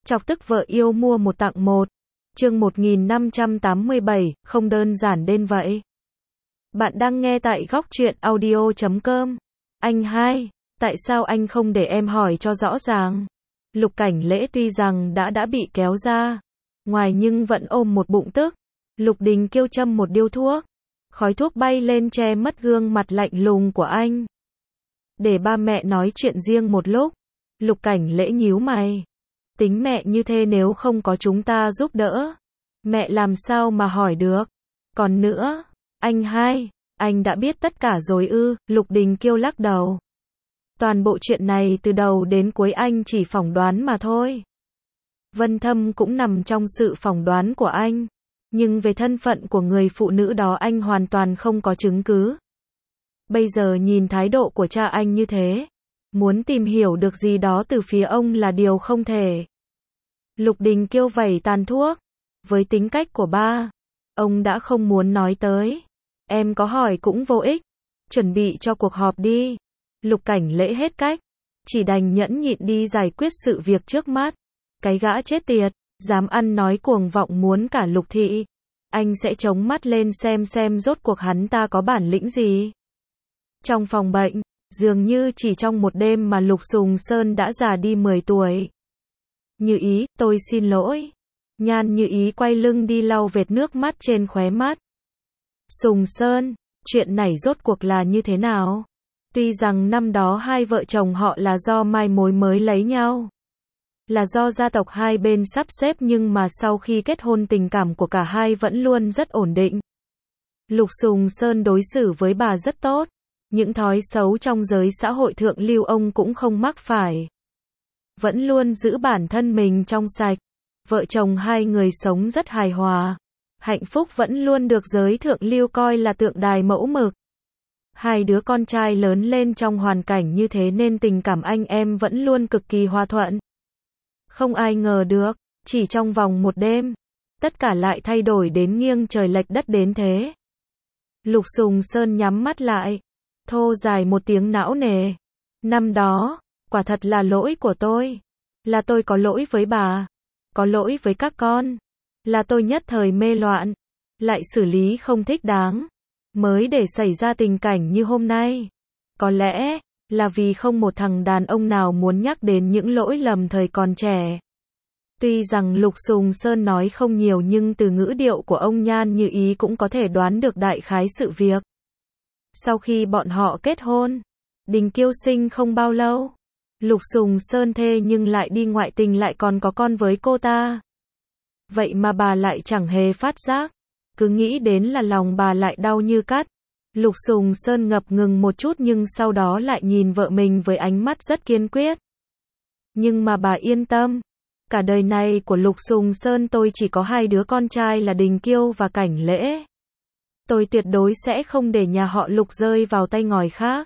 Chọc tức vợ yêu mua một tặng một. Chương 1587, không đơn giản đến vậy. Bạn đang nghe tại góc truyện audio.com. Anh hai, tại sao anh không để em hỏi cho rõ ràng? Lục Cảnh Lễ tuy rằng đã bị kéo ra ngoài nhưng vẫn ôm một bụng tức. Lục Đình Kiêu châm một điếu thuốc. Khói thuốc bay lên che mất gương mặt lạnh lùng của anh. Để ba mẹ nói chuyện riêng một lúc. Lục Cảnh Lễ nhíu mày. Tính mẹ như thế nếu không có chúng ta giúp đỡ, mẹ làm sao mà hỏi được? Còn nữa, anh hai, anh đã biết tất cả rồi ư? Lục Đình Kiêu lắc đầu. Toàn bộ chuyện này từ đầu đến cuối anh chỉ phỏng đoán mà thôi. Vân Thâm cũng nằm trong sự phỏng đoán của anh. Nhưng về thân phận của người phụ nữ đó anh hoàn toàn không có chứng cứ. Bây giờ nhìn thái độ của cha anh như thế, muốn tìm hiểu được gì đó từ phía ông là điều không thể. Lục Đình Kiêu vẩy tàn thuốc. Với tính cách của ba, ông đã không muốn nói tới. Em có hỏi cũng vô ích. Chuẩn bị cho cuộc họp đi. Lục Cảnh Lễ hết cách. Chỉ đành nhẫn nhịn đi giải quyết sự việc trước mắt. Cái gã chết tiệt, dám ăn nói cuồng vọng muốn cả Lục thị. Anh sẽ chống mắt lên xem rốt cuộc hắn ta có bản lĩnh gì. Trong phòng bệnh, dường như chỉ trong một đêm mà Lục Sùng Sơn đã già đi 10 tuổi. Như Ý, tôi xin lỗi. Nhan Như Ý quay lưng đi lau vệt nước mắt trên khóe mắt. Sùng Sơn, chuyện này rốt cuộc là như thế nào? Tuy rằng năm đó hai vợ chồng họ là do mai mối mới lấy nhau, là do gia tộc hai bên sắp xếp, nhưng mà sau khi kết hôn tình cảm của cả hai vẫn luôn rất ổn định. Lục Sùng Sơn đối xử với bà rất tốt. Những thói xấu trong giới xã hội thượng lưu ông cũng không mắc phải. Vẫn luôn giữ bản thân mình trong sạch. Vợ chồng hai người sống rất hài hòa. Hạnh phúc vẫn luôn được giới thượng lưu coi là tượng đài mẫu mực. Hai đứa con trai lớn lên trong hoàn cảnh như thế nên tình cảm anh em vẫn luôn cực kỳ hòa thuận. Không ai ngờ được, chỉ trong vòng một đêm, tất cả lại thay đổi đến nghiêng trời lệch đất đến thế. Lục Sùng Sơn nhắm mắt lại, thô dài một tiếng não nề. Năm đó, quả thật là lỗi của tôi. Là tôi có lỗi với bà, có lỗi với các con. Là tôi nhất thời mê loạn, lại xử lý không thích đáng, mới để xảy ra tình cảnh như hôm nay. Có lẽ là vì không một thằng đàn ông nào muốn nhắc đến những lỗi lầm thời còn trẻ. Tuy rằng Lục Sùng Sơn nói không nhiều nhưng từ ngữ điệu của ông Nhan Như Ý cũng có thể đoán được đại khái sự việc. Sau khi bọn họ kết hôn, Đình Kiêu sinh không bao lâu, Lục Sùng Sơn thê nhưng lại đi ngoại tình, lại còn có con với cô ta. Vậy mà bà lại chẳng hề phát giác. Cứ nghĩ đến là lòng bà lại đau như cắt. Lục Sùng Sơn ngập ngừng một chút nhưng sau đó lại nhìn vợ mình với ánh mắt rất kiên quyết. Nhưng mà bà yên tâm. Cả đời này của Lục Sùng Sơn tôi chỉ có hai đứa con trai là Đình Kiêu và Cảnh Lễ. Tôi tuyệt đối sẽ không để nhà họ Lục rơi vào tay ngòi khác.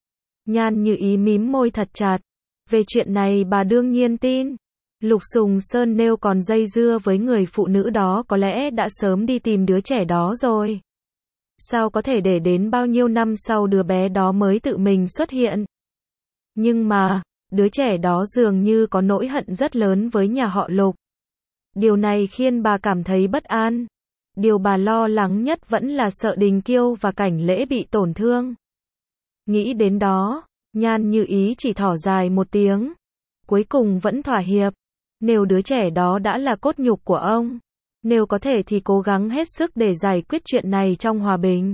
Nhan Như Ý mím môi thật chặt. Về chuyện này bà đương nhiên tin. Lục Sùng Sơn nếu còn dây dưa với người phụ nữ đó có lẽ đã sớm đi tìm đứa trẻ đó rồi. Sao có thể để đến bao nhiêu năm sau đứa bé đó mới tự mình xuất hiện? Nhưng mà, đứa trẻ đó dường như có nỗi hận rất lớn với nhà họ Lục. Điều này khiến bà cảm thấy bất an. Điều bà lo lắng nhất vẫn là sợ Đình Kiêu và Cảnh Lễ bị tổn thương. Nghĩ đến đó, Nhan Như Ý chỉ thở dài một tiếng. Cuối cùng vẫn thỏa hiệp. Nếu đứa trẻ đó đã là cốt nhục của ông, nếu có thể thì cố gắng hết sức để giải quyết chuyện này trong hòa bình.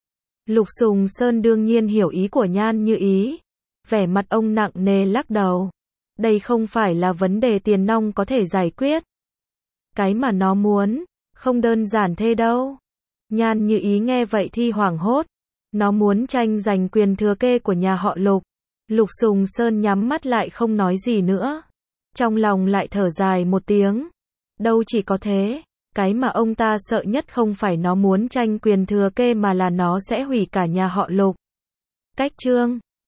Lục Sùng Sơn đương nhiên hiểu ý của Nhan Như Ý. Vẻ mặt ông nặng nề lắc đầu. Đây không phải là vấn đề tiền nong có thể giải quyết. Cái mà nó muốn, không đơn giản thế đâu. Nhan Như Ý nghe vậy thì hoảng hốt. Nó muốn tranh giành quyền thừa kế của nhà họ Lục. Lục Sùng Sơn nhắm mắt lại không nói gì nữa. Trong lòng lại thở dài một tiếng. Đâu chỉ có thế. Cái mà ông ta sợ nhất không phải nó muốn tranh quyền thừa kế mà là nó sẽ hủy cả nhà họ Lục. Cách chương